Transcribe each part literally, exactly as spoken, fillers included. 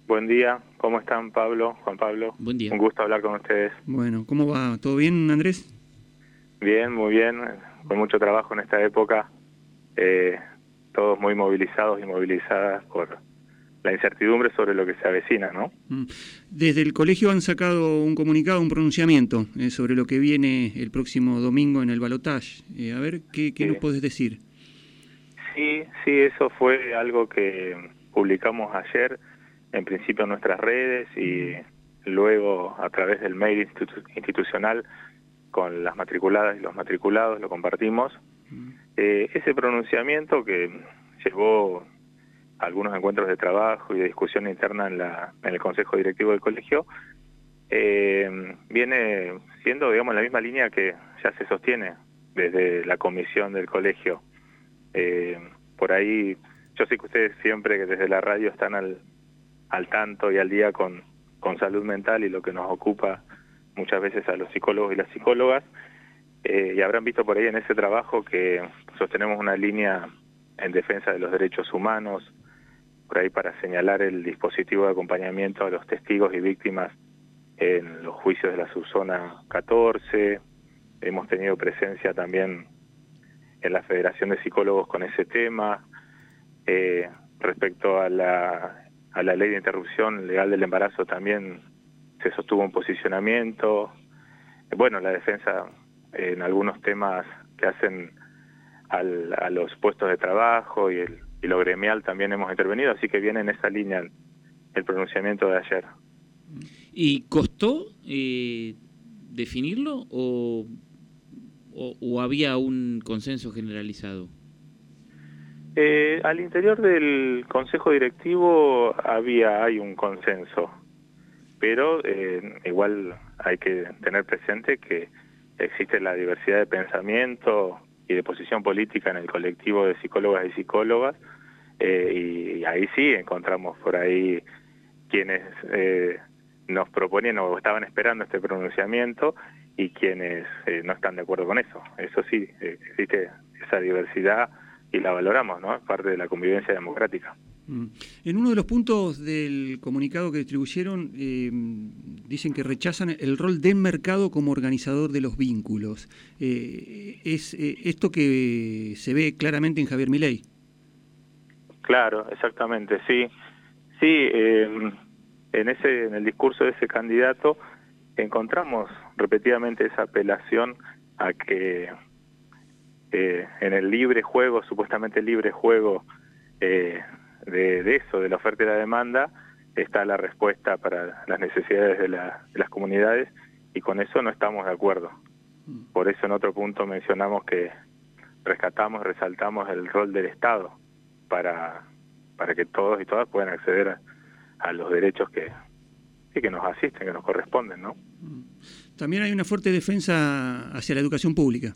Buen día, ¿cómo están Pablo, Juan Pablo? Buen día. Un gusto hablar con ustedes. Bueno, ¿cómo va? ¿Todo bien, Andrés? Bien, muy bien, con mucho trabajo en esta época, eh, todos muy movilizados y movilizadas por la incertidumbre sobre lo que se avecina, ¿no? Desde el colegio han sacado un comunicado, un pronunciamiento eh, sobre lo que viene el próximo domingo en el balotaje. Eh, a ver, ¿qué, qué Sí. nos podés decir? Sí, sí, eso fue algo que publicamos ayer, en principio en nuestras redes y luego a través del mail institu- institucional con las matriculadas y los matriculados lo compartimos. Eh, ese pronunciamiento que llevó a algunos encuentros de trabajo y de discusión interna en, la, en el Consejo Directivo del Colegio, eh, viene siendo, digamos, la misma línea que ya se sostiene desde la comisión del colegio. Eh, por ahí, yo sé que ustedes siempre que desde la radio están al, al tanto y al día con, con salud mental y lo que nos ocupa muchas veces a los psicólogos y las psicólogas, eh, y habrán visto por ahí en ese trabajo que sostenemos una línea en defensa de los derechos humanos, por ahí para señalar el dispositivo de acompañamiento a los testigos y víctimas en los juicios de la subzona catorce, hemos tenido presencia también en la Federación de Psicólogos con ese tema, eh, respecto a la, a la ley de interrupción legal del embarazo también se sostuvo un posicionamiento, bueno, la defensa en algunos temas que hacen al, a los puestos de trabajo y, el, y lo gremial también hemos intervenido, así que viene en esa línea el, el pronunciamiento de ayer. ¿Y costó eh, definirlo o, o, o había un consenso generalizado? Eh, al interior del Consejo Directivo había hay un consenso, pero eh, igual hay que tener presente que existe la diversidad de pensamiento y de posición política en el colectivo de psicólogas y psicólogas, eh, y ahí sí encontramos por ahí quienes eh, nos proponían o estaban esperando este pronunciamiento y quienes eh, no están de acuerdo con eso. Eso sí, eh, existe esa diversidad y la valoramos, ¿no? Es parte de la convivencia democrática. En uno de los puntos del comunicado que distribuyeron, eh, dicen que rechazan el rol del mercado como organizador de los vínculos. Eh, ¿Es eh, esto que se ve claramente en Javier Milei? Claro, exactamente, sí. Sí, eh, en, ese, en el discurso de ese candidato encontramos repetidamente esa apelación a que eh, en el libre juego, supuestamente libre juego, eh, De, de eso, de la oferta y la demanda, está la respuesta para las necesidades de, la, de las comunidades, y con eso no estamos de acuerdo. Por eso en otro punto mencionamos que rescatamos, resaltamos el rol del Estado para, para que todos y todas puedan acceder a, a los derechos que, que nos asisten, que nos corresponden, ¿no? También hay una fuerte defensa hacia la educación pública.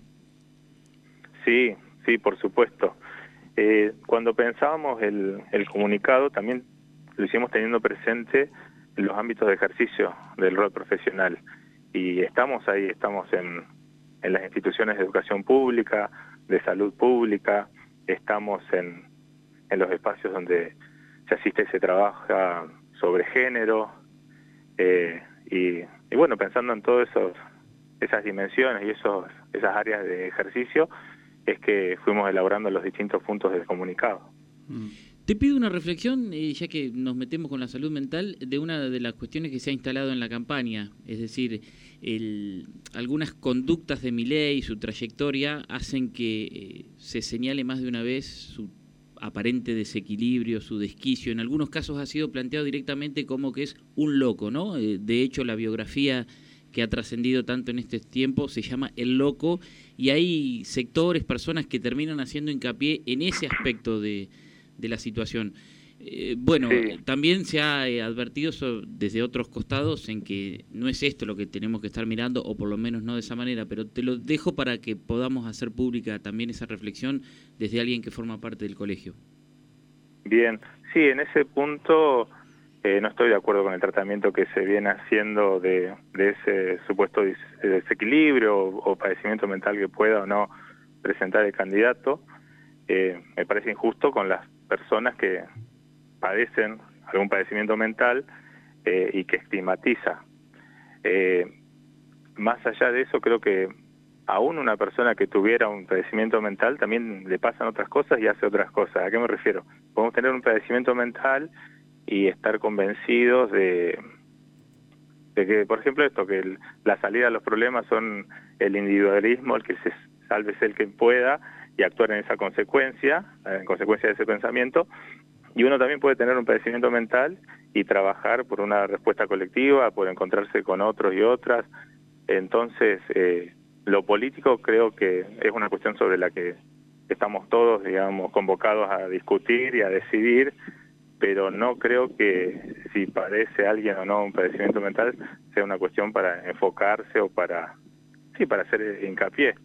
Sí, sí, por supuesto. Eh, cuando pensábamos el, el comunicado también lo hicimos teniendo presente en los ámbitos de ejercicio del rol profesional, y estamos ahí, estamos en, en las instituciones de educación pública, de salud pública, estamos en, en los espacios donde se asiste y se trabaja sobre género, eh, y, y bueno, pensando en todas esas dimensiones y esos, esas áreas de ejercicio, es que fuimos elaborando los distintos puntos del comunicado. Te pido una reflexión, eh, ya que nos metemos con la salud mental, de una de las cuestiones que se ha instalado en la campaña, es decir, el, algunas conductas de Milei, su trayectoria, hacen que eh, se señale más de una vez su aparente desequilibrio, su desquicio. En algunos casos ha sido planteado directamente como que es un loco, ¿no? Eh, de hecho, la biografía que ha trascendido tanto en este tiempo se llama El Loco, y hay sectores, personas que terminan haciendo hincapié en ese aspecto de, de la situación. Eh, bueno, sí. También se ha eh, advertido sobre, desde otros costados, en que no es esto lo que tenemos que estar mirando, o por lo menos no de esa manera, pero te lo dejo para que podamos hacer pública también esa reflexión desde alguien que forma parte del colegio. Bien, sí, en ese punto eh, no estoy de acuerdo con el tratamiento que se viene haciendo de, de ese supuesto desequilibrio o, o padecimiento mental que pueda o no presentar el candidato. Eh, me parece injusto con las personas que padecen algún padecimiento mental eh, y que estigmatiza. Eh, más allá de eso, creo que aún una persona que tuviera un padecimiento mental también le pasan otras cosas y hace otras cosas. ¿A qué me refiero? Podemos tener un padecimiento mental y estar convencidos de, de que, por ejemplo, esto, que el, la salida a los problemas son el individualismo, el que se sálvese el que pueda y actuar en esa consecuencia, en consecuencia de ese pensamiento. Y uno también puede tener un padecimiento mental y trabajar por una respuesta colectiva, por encontrarse con otros y otras. Entonces, eh, lo político creo que es una cuestión sobre la que estamos todos, digamos, convocados a discutir y a decidir, pero no creo que si padece alguien o no un padecimiento mental sea una cuestión para enfocarse o para, sí, para hacer hincapié.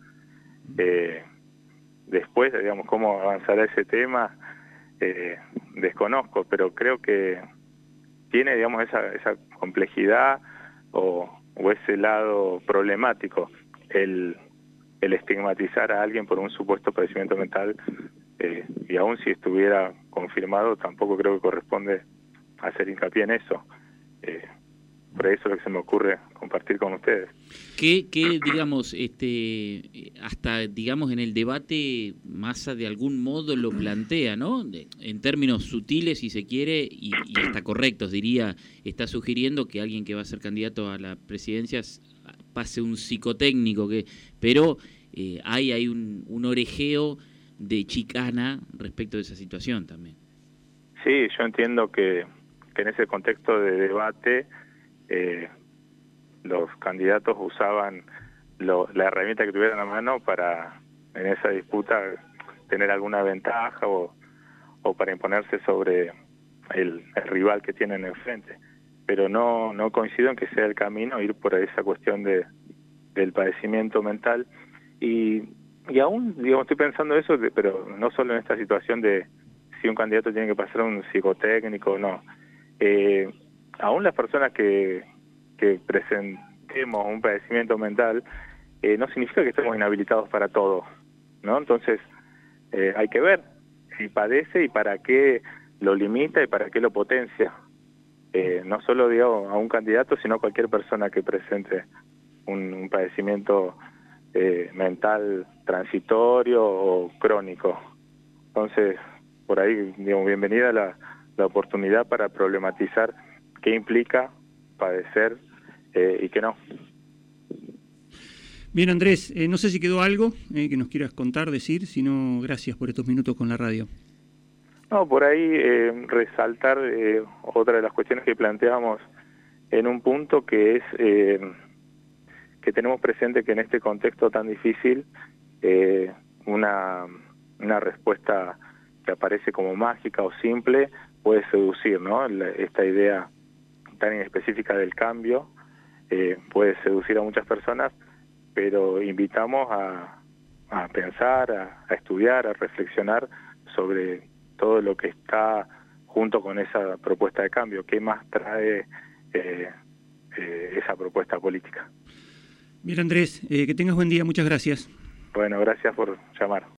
Eh, después, digamos, cómo avanzará ese tema, eh, desconozco, pero creo que tiene, digamos, esa, esa complejidad o, o ese lado problemático, el, el estigmatizar a alguien por un supuesto padecimiento mental, eh, y aún si estuviera confirmado, tampoco creo que corresponde hacer hincapié en eso. Eh, por eso es lo que se me ocurre compartir con ustedes. Que, que digamos, este, hasta digamos en el debate Massa de algún modo lo plantea, ¿no? De, en términos sutiles, si se quiere, y, y hasta correctos, diría, está sugiriendo que alguien que va a ser candidato a la presidencia pase un psicotécnico, que, pero eh, hay, hay un, un orejeo de chicana respecto de esa situación también. Sí, yo entiendo que, que en ese contexto de debate eh, los candidatos usaban lo, la herramienta que tuvieran a mano para, en esa disputa, tener alguna ventaja o, o para imponerse sobre el, el rival que tienen enfrente. Pero no, no coincido en que sea el camino ir por esa cuestión de, del padecimiento mental. Y, y aún, digamos, estoy pensando eso, de, pero no solo en esta situación de si un candidato tiene que pasar un psicotécnico o no. Eh, aún las personas que, que presentemos un padecimiento mental, eh, no significa que estemos inhabilitados para todo, ¿no? Entonces, eh, hay que ver si padece y para qué lo limita y para qué lo potencia. Eh, no solo, digo, a un candidato, sino a cualquier persona que presente un, un padecimiento eh, mental transitorio o crónico. Entonces, por ahí, digamos, bienvenida la, la oportunidad para problematizar qué implica padecer eh, y qué no. Bien, Andrés, eh, no sé si quedó algo eh, que nos quieras contar, decir, si no, gracias por estos minutos con la radio. No, por ahí eh, resaltar eh, otra de las cuestiones que planteamos en un punto, que es eh, que tenemos presente que en este contexto tan difícil eh, una, una respuesta que aparece como mágica o simple puede seducir, ¿no? La, esta idea tan específica del cambio eh, puede seducir a muchas personas, pero invitamos a, a pensar, a, a estudiar, a reflexionar sobre todo lo que está junto con esa propuesta de cambio. ¿Qué más trae eh, eh, esa propuesta política? Bien, Andrés, eh, que tengas buen día. Muchas gracias. Bueno, gracias por llamar.